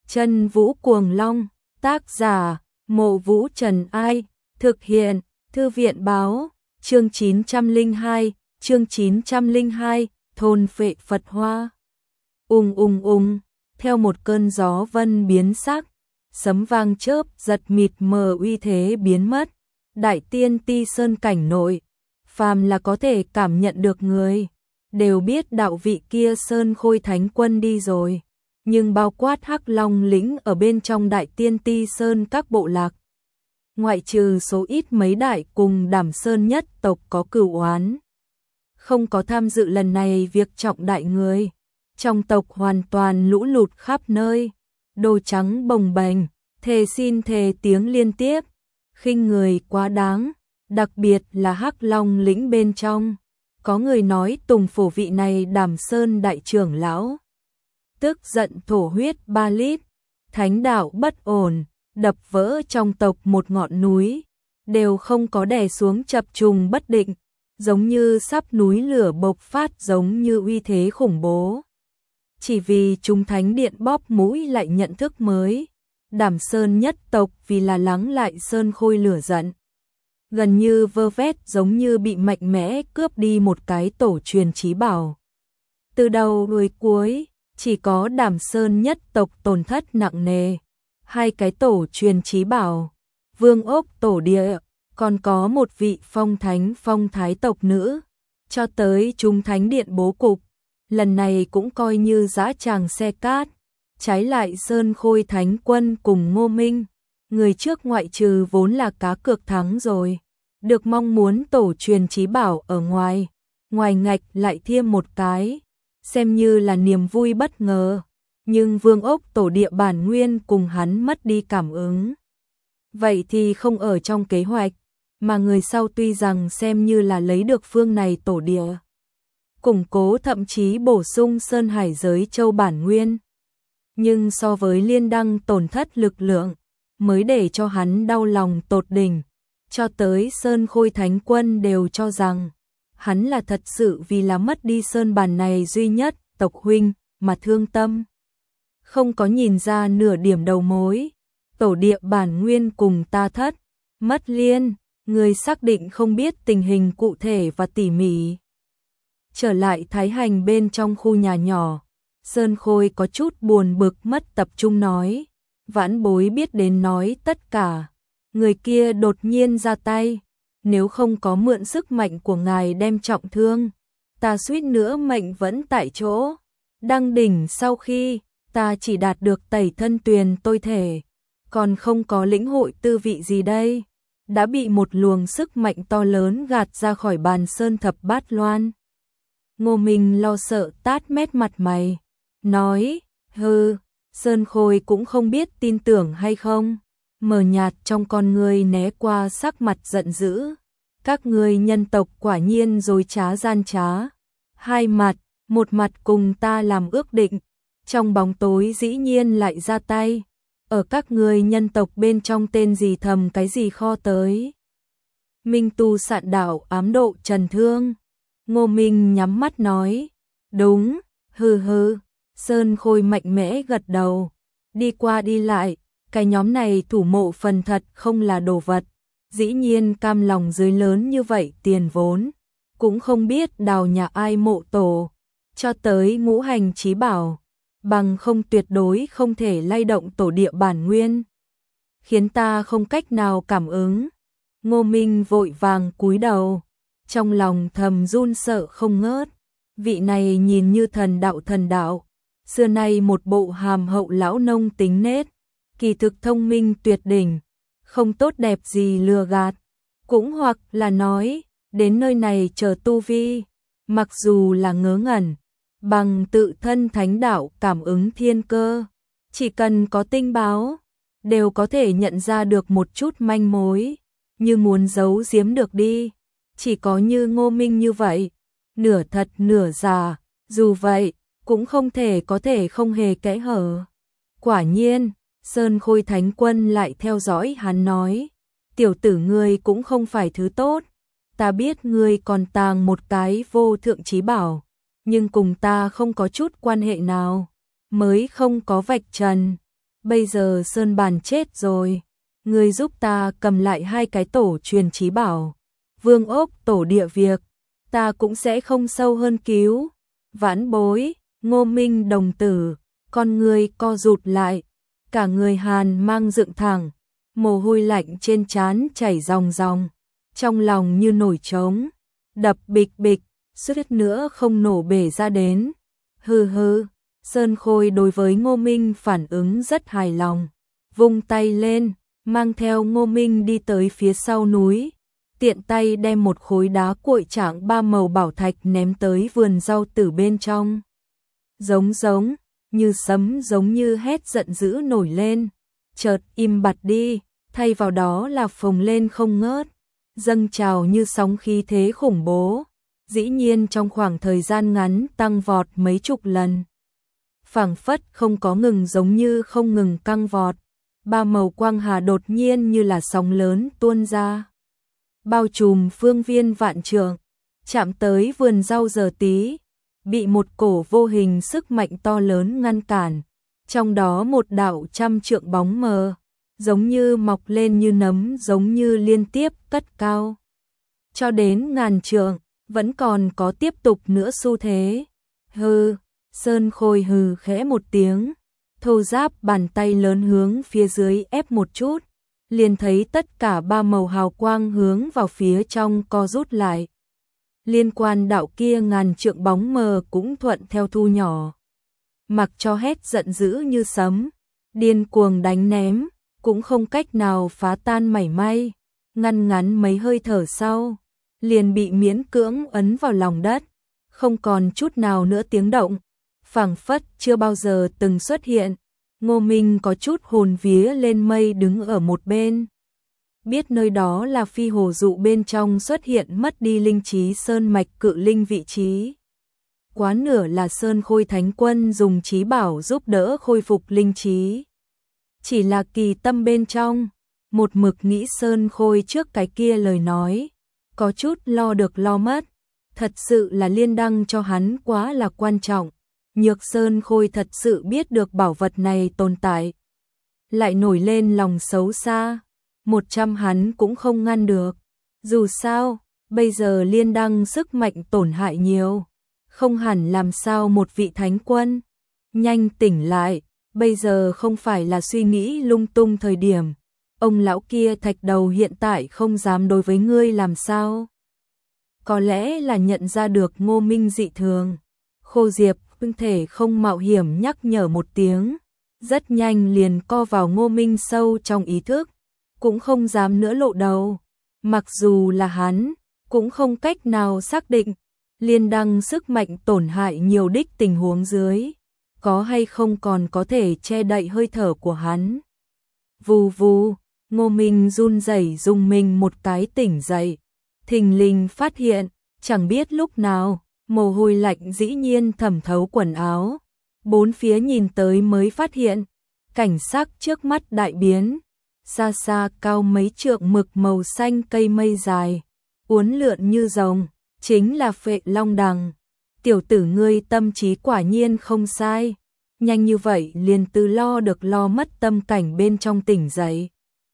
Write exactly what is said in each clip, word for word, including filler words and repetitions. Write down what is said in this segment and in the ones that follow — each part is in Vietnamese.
Chân Vũ Cuồng Long, tác giả, Mộ Vũ Trần Ai, thực hiện, Thư viện Báo, chương chín trăm lẻ hai, chương chín trăm lẻ hai, thôn phệ Phật Hoa. Ùng ùng ùng, theo một cơn gió vân biến sắc, sấm vang chớp giật mịt mờ uy thế biến mất, Đại Tiên Ti Sơn cảnh nội, phàm là có thể cảm nhận được người, đều biết đạo vị kia Sơn Khôi Thánh Quân đi rồi. Nhưng bao quát Hắc Long lĩnh ở bên trong Đại Tiên Ti Sơn các bộ lạc, ngoại trừ số ít mấy đại cùng Đảm Sơn nhất tộc có cửu oán, không có tham dự lần này việc trọng đại người. Trong tộc hoàn toàn lũ lụt khắp nơi, đồ trắng bồng bềnh, thề xin thề tiếng liên tiếp, khinh người quá đáng, đặc biệt là Hắc Long lĩnh bên trong. Có người nói Tùng Phổ vị này Đảm Sơn đại trưởng lão tức giận thổ huyết ba lít, thánh đạo bất ổn, đập vỡ trong tộc một ngọn núi, đều không có đè xuống chập trùng bất định, giống như sắp núi lửa bộc phát, giống như uy thế khủng bố. Chỉ vì chúng thánh điện bóp mũi lại nhận thức mới, Đảm Sơn nhất tộc vì là lắng lại Sơn Khôi lửa giận, gần như vơ vét, giống như bị mạnh mẽ cướp đi một cái tổ truyền chí bảo. Từ đầu đuôi cuối, chỉ có Đảm Sơn nhất tộc tổn thất nặng nề, hai cái tổ truyền chí bảo, Vương Ốc tổ địa, còn có một vị phong thánh phong thái tộc nữ, cho tới chúng thánh điện bố cục, lần này cũng coi như dã tràng xe cát. Trái lại Sơn Khôi Thánh Quân cùng Ngô Minh, người trước ngoại trừ vốn là cá cược thắng rồi, được mong muốn tổ truyền chí bảo ở ngoài, ngoài ngạch lại thêm một cái, xem như là niềm vui bất ngờ. Nhưng Vương Ốc tổ địa bản nguyên cùng hắn mất đi cảm ứng, vậy thì không ở trong kế hoạch, mà người sau tuy rằng xem như là lấy được phương này tổ địa, củng cố thậm chí bổ sung Sơn Hải giới châu bản nguyên, nhưng so với Liên Đăng tổn thất lực lượng, mới để cho hắn đau lòng tột đỉnh. Cho tới Sơn Khôi Thánh Quân đều cho rằng hắn là thật sự vì là mất đi Sơn bản này duy nhất tộc huynh mà thương tâm, không có nhìn ra nửa điểm đầu mối. Tổ địa bản nguyên cùng ta thất mất liên, người xác định không biết tình hình cụ thể và tỉ mỉ. Trở lại Thái Hành bên trong khu nhà nhỏ, Sơn Khôi có chút buồn bực mất tập trung nói, vãn bối biết đến nói tất cả, người kia đột nhiên ra tay, nếu không có mượn sức mạnh của ngài đem trọng thương, ta suýt nữa mệnh vẫn tại chỗ. Đăng đỉnh sau khi ta chỉ đạt được tẩy thân tuyền tôi thể, còn không có lĩnh hội tư vị gì đây, đã bị một luồng sức mạnh to lớn gạt ra khỏi bàn sơn thập bát loan. Ngô Minh lo sợ tát mét mặt mày, nói, hừ, Sơn Khôi cũng không biết tin tưởng hay không, mờ nhạt trong con người né qua sắc mặt giận dữ. Các ngươi nhân tộc quả nhiên dối trá gian trá, hai mặt, một mặt cùng ta làm ước định, trong bóng tối dĩ nhiên lại ra tay, ở các ngươi nhân tộc bên trong tên gì thầm cái gì kho tới. Minh tu sạn đạo ám độ trần thương. Ngô Minh nhắm mắt nói, đúng, hừ hừ. Sơn Khôi mạnh mẽ gật đầu, đi qua đi lại, cái nhóm này thủ mộ phần thật không là đồ vật, dĩ nhiên cam lòng dưới lớn như vậy tiền vốn, cũng không biết đào nhà ai mộ tổ, cho tới ngũ hành chí bảo, bằng không tuyệt đối không thể lay động tổ địa bản nguyên, khiến ta không cách nào cảm ứng. Ngô Minh vội vàng cúi đầu, trong lòng thầm run sợ không ngớt, vị này nhìn như thần đạo thần đạo, xưa nay một bộ hàm hậu lão nông tính nết, kỳ thực thông minh tuyệt đỉnh, không tốt đẹp gì lừa gạt, cũng hoặc là nói, đến nơi này chờ tu vi, mặc dù là ngớ ngẩn, bằng tự thân thánh đạo cảm ứng thiên cơ, chỉ cần có tinh báo, đều có thể nhận ra được một chút manh mối, như muốn giấu giếm được đi, chỉ có như Ngô Minh như vậy, nửa thật nửa giả, dù vậy, cũng không thể có thể không hề kẽ hở. Quả nhiên, Sơn Khôi Thánh Quân lại theo dõi hắn nói, tiểu tử ngươi cũng không phải thứ tốt, ta biết ngươi còn tàng một cái vô thượng chí bảo, nhưng cùng ta không có chút quan hệ nào, mới không có vạch trần. bây giờ Sơn Bàn chết rồi, ngươi giúp ta cầm lại hai cái tổ truyền chí bảo, vương ốc tổ địa việc, ta cũng sẽ không sâu hơn cứu. Vãn bối, Ngô Minh đồng tử, con người co rụt lại, cả người hàn mang dựng thẳng, mồ hôi lạnh trên trán chảy ròng ròng, trong lòng như nổi trống, đập bịch bịch, suýt nữa không nổ bể ra đến. Hừ hừ, Sơn Khôi đối với Ngô Minh phản ứng rất hài lòng, vung tay lên, mang theo Ngô Minh đi tới phía sau núi, tiện tay đem một khối đá cuội trạng ba màu bảo thạch ném tới vườn rau tử bên trong. Giống giống, như sấm giống như hét giận dữ nổi lên, chợt im bặt đi, thay vào đó là phồng lên không ngớt, dâng trào như sóng khí thế khủng bố, dĩ nhiên trong khoảng thời gian ngắn tăng vọt mấy chục lần. Phảng phất không có ngừng giống như không ngừng căng vọt, ba màu quang hà đột nhiên như là sóng lớn tuôn ra, bao trùm phương viên vạn trượng, chạm tới vườn rau giờ tí, bị một cổ vô hình sức mạnh to lớn ngăn cản, trong đó một đạo trăm trượng bóng mờ, giống như mọc lên như nấm giống như liên tiếp cất cao. Cho đến ngàn trượng, vẫn còn có tiếp tục nữa xu thế. Hừ, Sơn Khôi hừ khẽ một tiếng, thô giáp bàn tay lớn hướng phía dưới ép một chút, liền thấy tất cả ba màu hào quang hướng vào phía trong co rút lại. Liên quan đạo kia ngàn trượng bóng mờ cũng thuận theo thu nhỏ. Mặc cho hét giận dữ như sấm, điên cuồng đánh ném, cũng không cách nào phá tan mảy may, ngăn ngắn mấy hơi thở sau, liền bị miễn cưỡng ấn vào lòng đất, không còn chút nào nữa tiếng động, phảng phất chưa bao giờ từng xuất hiện. Ngô Minh có chút hồn vía lên mây đứng ở một bên, biết nơi đó là phi hồ dụ bên trong xuất hiện mất đi linh trí sơn mạch cự linh vị trí. Quá nửa là Sơn Khôi Thánh Quân dùng trí bảo giúp đỡ khôi phục linh trí. Chỉ là kỳ tâm bên trong, một mực nghĩ Sơn Khôi trước cái kia lời nói, có chút lo được lo mất, thật sự là liên đăng cho hắn quá là quan trọng. Nhược Sơn Khôi thật sự biết được bảo vật này tồn tại, lại nổi lên lòng xấu xa, một trăm hắn cũng không ngăn được. Dù sao, bây giờ liên đăng sức mạnh tổn hại nhiều, không hẳn làm sao một vị thánh quân. Nhanh tỉnh lại, bây giờ không phải là suy nghĩ lung tung thời điểm. Ông lão kia thạch đầu hiện tại không dám đối với ngươi làm sao. Có lẽ là nhận ra được Ngô Minh dị thường. Khô Diệp không thể không mạo hiểm nhắc nhở một tiếng, rất nhanh liền co vào Ngô Minh sâu trong ý thức, cũng không dám nữa lộ đầu. Mặc dù là hắn, cũng không cách nào xác định liên đăng sức mạnh tổn hại nhiều đích tình huống dưới, có hay không còn có thể che đậy hơi thở của hắn. Vù vù, Ngô Minh run rẩy rung mình một cái tỉnh dậy, thình lình phát hiện, chẳng biết lúc nào, mồ hôi lạnh dĩ nhiên thẩm thấu quần áo, bốn phía nhìn tới mới phát hiện, cảnh sắc trước mắt đại biến, xa xa cao mấy trượng mực màu xanh cây mây dài, uốn lượn như rồng, chính là Phệ Long Đằng. Tiểu tử ngươi tâm trí quả nhiên không sai, nhanh như vậy liền từ lo được lo mất tâm cảnh bên trong tỉnh dậy.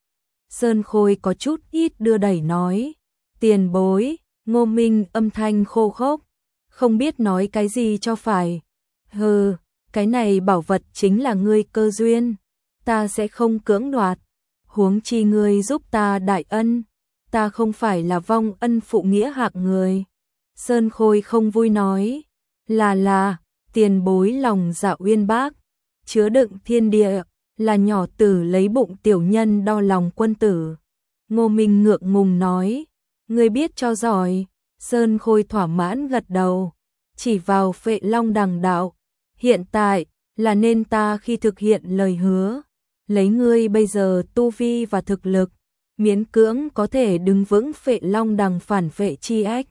Sơn Khôi có chút ít đưa đẩy nói, tiền bối. Ngô Minh âm thanh khô khốc, không biết nói cái gì cho phải. Hừ, cái này bảo vật chính là ngươi cơ duyên, ta sẽ không cưỡng đoạt, huống chi ngươi giúp ta đại ân, ta không phải là vong ân phụ nghĩa hạng người. Sơn Khôi không vui nói, là là, tiền bối lòng dạ uyên bác, chứa đựng thiên địa, là nhỏ tử lấy bụng tiểu nhân đo lòng quân tử. Ngô Minh ngượng ngùng nói, ngươi biết cho giỏi. Sơn Khôi thỏa mãn gật đầu, chỉ vào Phệ Long Đằng đạo, hiện tại là nên ta khi thực hiện lời hứa, lấy ngươi bây giờ tu vi và thực lực, miễn cưỡng có thể đứng vững Phệ Long Đằng phản phệ chi ách.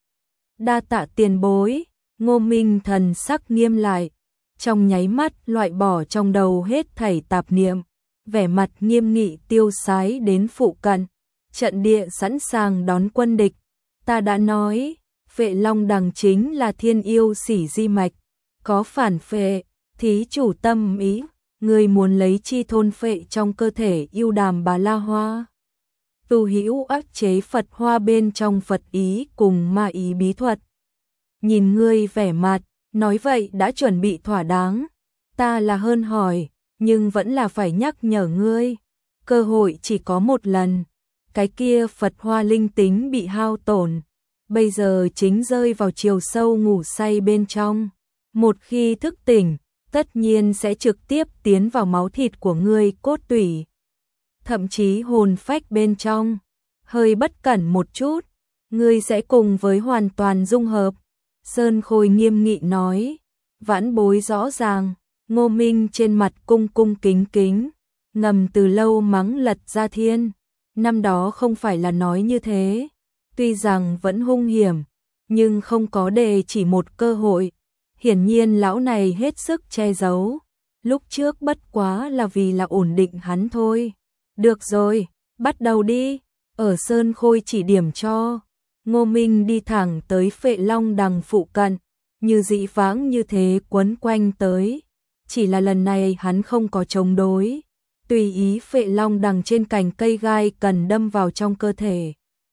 Đa tạ tiền bối. Ngô Minh thần sắc nghiêm lại, trong nháy mắt loại bỏ trong đầu hết thảy tạp niệm, vẻ mặt nghiêm nghị tiêu sái đến phụ cận, trận địa sẵn sàng đón quân địch. Ta đã nói, Phệ Long Đằng chính là thiên yêu xỉ di mạch, có phản phệ, thí chủ tâm ý. Ngươi muốn lấy chi thôn phệ trong cơ thể yêu đàm bà la hoa. Tu hữu ác chế Phật hoa bên trong Phật ý cùng ma ý bí thuật. Nhìn ngươi vẻ mặt, nói vậy đã chuẩn bị thỏa đáng. Ta là hơn hỏi, nhưng vẫn là phải nhắc nhở ngươi. Cơ hội chỉ có một lần. Cái kia Phật hoa linh tính bị hao tổn. Bây giờ chính rơi vào chiều sâu ngủ say bên trong. Một khi thức tỉnh, tất nhiên sẽ trực tiếp tiến vào máu thịt của ngươi cốt tủy. Thậm chí hồn phách bên trong. Hơi bất cẩn một chút, ngươi sẽ cùng với hoàn toàn dung hợp. Sơn Khôi nghiêm nghị nói. Vãn bối rõ ràng. Ngô Minh trên mặt cung cung kính kính. Ngầm từ lâu mắng Lật Gia Thiên. Năm đó không phải là nói như thế. Tuy rằng vẫn hung hiểm, nhưng không có đề chỉ một cơ hội. Hiển nhiên lão này hết sức che giấu. Lúc trước bất quá là vì là ổn định hắn thôi. Được rồi, bắt đầu đi. Ở Sơn Khôi chỉ điểm cho. Ngô Minh đi thẳng tới Phệ Long Đằng phụ cận. Như dị vãng như thế quấn quanh tới. Chỉ là lần này hắn không có chống đối. Tùy ý Phệ Long Đằng trên cành cây gai cần đâm vào trong cơ thể.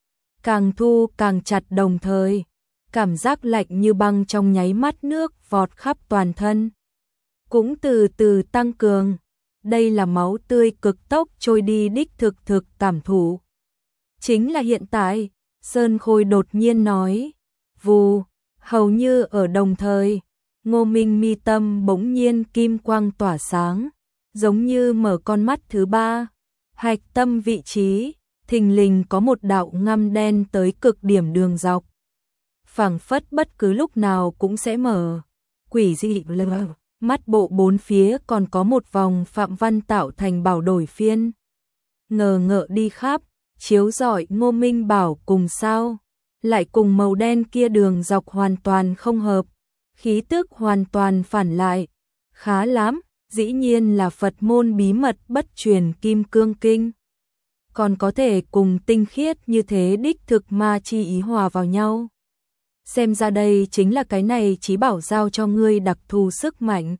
Càng thu càng chặt đồng thời. Cảm giác lạnh như băng trong nháy mắt nước vọt khắp toàn thân. Cũng từ từ tăng cường. Đây là máu tươi cực tốc trôi đi đích thực thực cảm thụ. Chính là hiện tại, Sơn Khôi đột nhiên nói. Vù, hầu như ở đồng thời, Ngô Minh mi tâm bỗng nhiên kim quang tỏa sáng, giống như mở con mắt thứ ba. Hạch tâm vị trí, thình lình có một đạo ngăm đen tới cực điểm đường dọc. Phảng phất bất cứ lúc nào cũng sẽ mở. Quỷ dị lờ. Mắt bộ bốn phía còn có một vòng phạm văn tạo thành bảo đổi phiên. Ngờ ngợ đi khắp, chiếu rọi Ngô Minh bảo cùng sao. Lại cùng màu đen kia đường dọc hoàn toàn không hợp. Khí tức hoàn toàn phản lại. Khá lắm, dĩ nhiên là Phật môn bí mật bất truyền kim cương kinh. Còn có thể cùng tinh khiết như thế đích thực ma chi ý hòa vào nhau. Xem ra đây chính là cái này chí bảo giao cho ngươi đặc thù sức mạnh.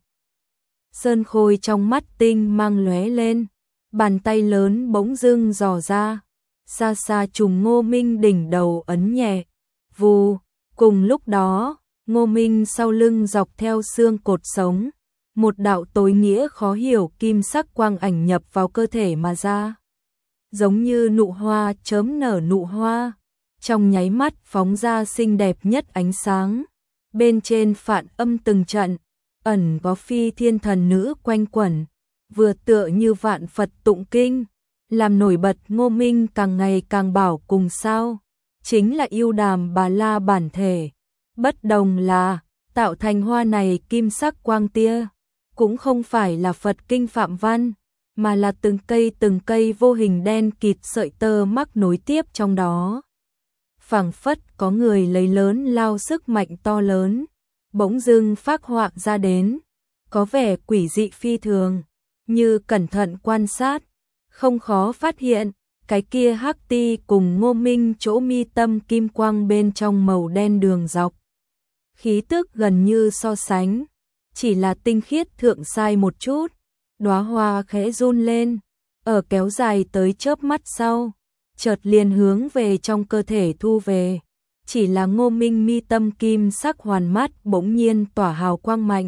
Sơn Khôi trong mắt tinh mang lóe lên, bàn tay lớn bỗng dưng dò ra, xa xa trùng Ngô Minh đỉnh đầu ấn nhẹ, vù, cùng lúc đó, Ngô Minh sau lưng dọc theo xương cột sống, một đạo tối nghĩa khó hiểu kim sắc quang ảnh nhập vào cơ thể mà ra. Giống như nụ hoa chớm nở nụ hoa. Trong nháy mắt phóng ra xinh đẹp nhất ánh sáng. Bên trên phản âm từng trận, ẩn có phi thiên thần nữ quanh quẩn, vừa tựa như vạn Phật tụng kinh, làm nổi bật Ngô Minh càng ngày càng bảo cùng sao. Chính là yêu đàm bà la bản thể. Bất đồng là, tạo thành hoa này kim sắc quang tia, cũng không phải là Phật kinh phạm văn, mà là từng cây từng cây vô hình đen kịt sợi tơ mắc nối tiếp trong đó. Phảng phất có người lấy lớn lao sức mạnh to lớn, bỗng dưng phác họa ra đến, có vẻ quỷ dị phi thường, như cẩn thận quan sát, không khó phát hiện, cái kia hắc ti cùng Ngô Minh chỗ mi tâm kim quang bên trong màu đen đường dọc. Khí tức gần như so sánh, chỉ là tinh khiết thượng sai một chút, đóa hoa khẽ run lên, ở kéo dài tới chớp mắt sau. Chợt liền hướng về trong cơ thể thu về, chỉ là Ngô Minh mi tâm kim sắc hoàn mắt bỗng nhiên tỏa hào quang mạnh.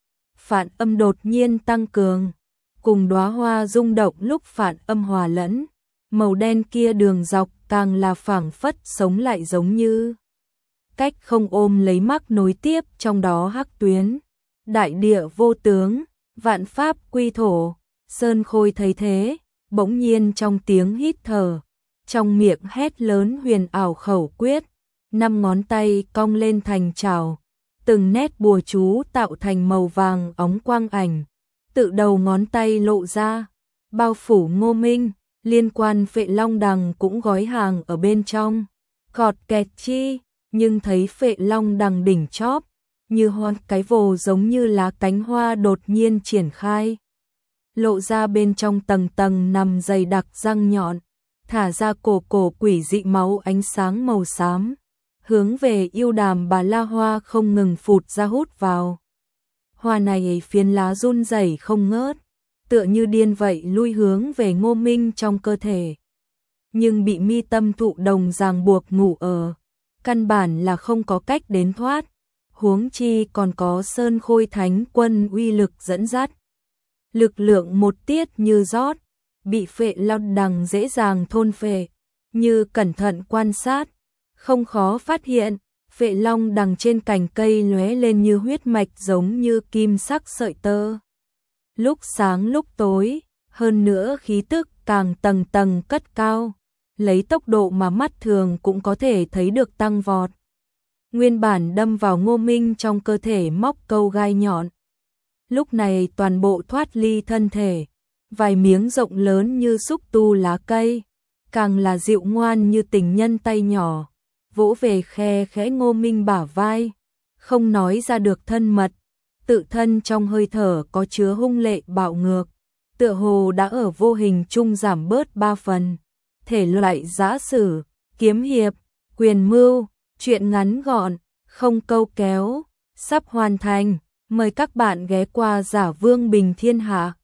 Phản âm đột nhiên tăng cường, cùng đóa hoa rung động lúc phản âm hòa lẫn, màu đen kia đường dọc càng là phảng phất sống lại giống như cách không ôm lấy mắc nối tiếp trong đó hắc tuyến. Đại địa vô tướng, vạn pháp quy thổ. Sơn Khôi thấy thế, bỗng nhiên trong tiếng hít thở, trong miệng hét lớn huyền ảo khẩu quyết, năm ngón tay cong lên thành chảo, từng nét bùa chú tạo thành màu vàng óng quang ảnh, tự đầu ngón tay lộ ra, bao phủ Ngô Minh, liên quan Phệ Long Đằng cũng gói hàng ở bên trong. Cọt kẹt chi, nhưng thấy Phệ Long Đằng đỉnh chóp, như hoa cái vồ giống như lá cánh hoa đột nhiên triển khai, lộ ra bên trong tầng tầng nằm dày đặc răng nhọn, thả ra cổ cổ quỷ dị máu ánh sáng màu xám, hướng về yêu đàm bà la hoa không ngừng phụt ra hút vào. Hoa này phiến lá run rẩy không ngớt, tựa như điên vậy lui hướng về Ngô Minh trong cơ thể. Nhưng bị mi tâm thụ đồng ràng buộc ngủ ở, căn bản là không có cách đến thoát, huống chi còn có Sơn Khôi Thánh Quân uy lực dẫn dắt. Lực lượng một tiết như rót, bị Phệ Long đằng dễ dàng thôn phệ, như cẩn thận quan sát, không khó phát hiện, Phệ Long đằng trên cành cây lóe lên như huyết mạch giống như kim sắc sợi tơ. Lúc sáng lúc tối, hơn nữa khí tức càng tầng tầng cất cao, lấy tốc độ mà mắt thường cũng có thể thấy được tăng vọt. Nguyên bản đâm vào Ngô Minh trong cơ thể móc câu gai nhọn. Lúc này toàn bộ thoát ly thân thể, vài miếng rộng lớn như xúc tu lá cây, càng là dịu ngoan như tình nhân tay nhỏ, vỗ về khe khẽ Ngô Minh bả vai, không nói ra được thân mật, tự thân trong hơi thở có chứa hung lệ bạo ngược, tựa hồ đã ở vô hình chung giảm bớt ba phần. Thể loại giã sử, kiếm hiệp, quyền mưu, truyện ngắn gọn, không câu kéo, sắp hoàn thành, mời các bạn ghé qua Giả Vương Bình Thiên Hạ.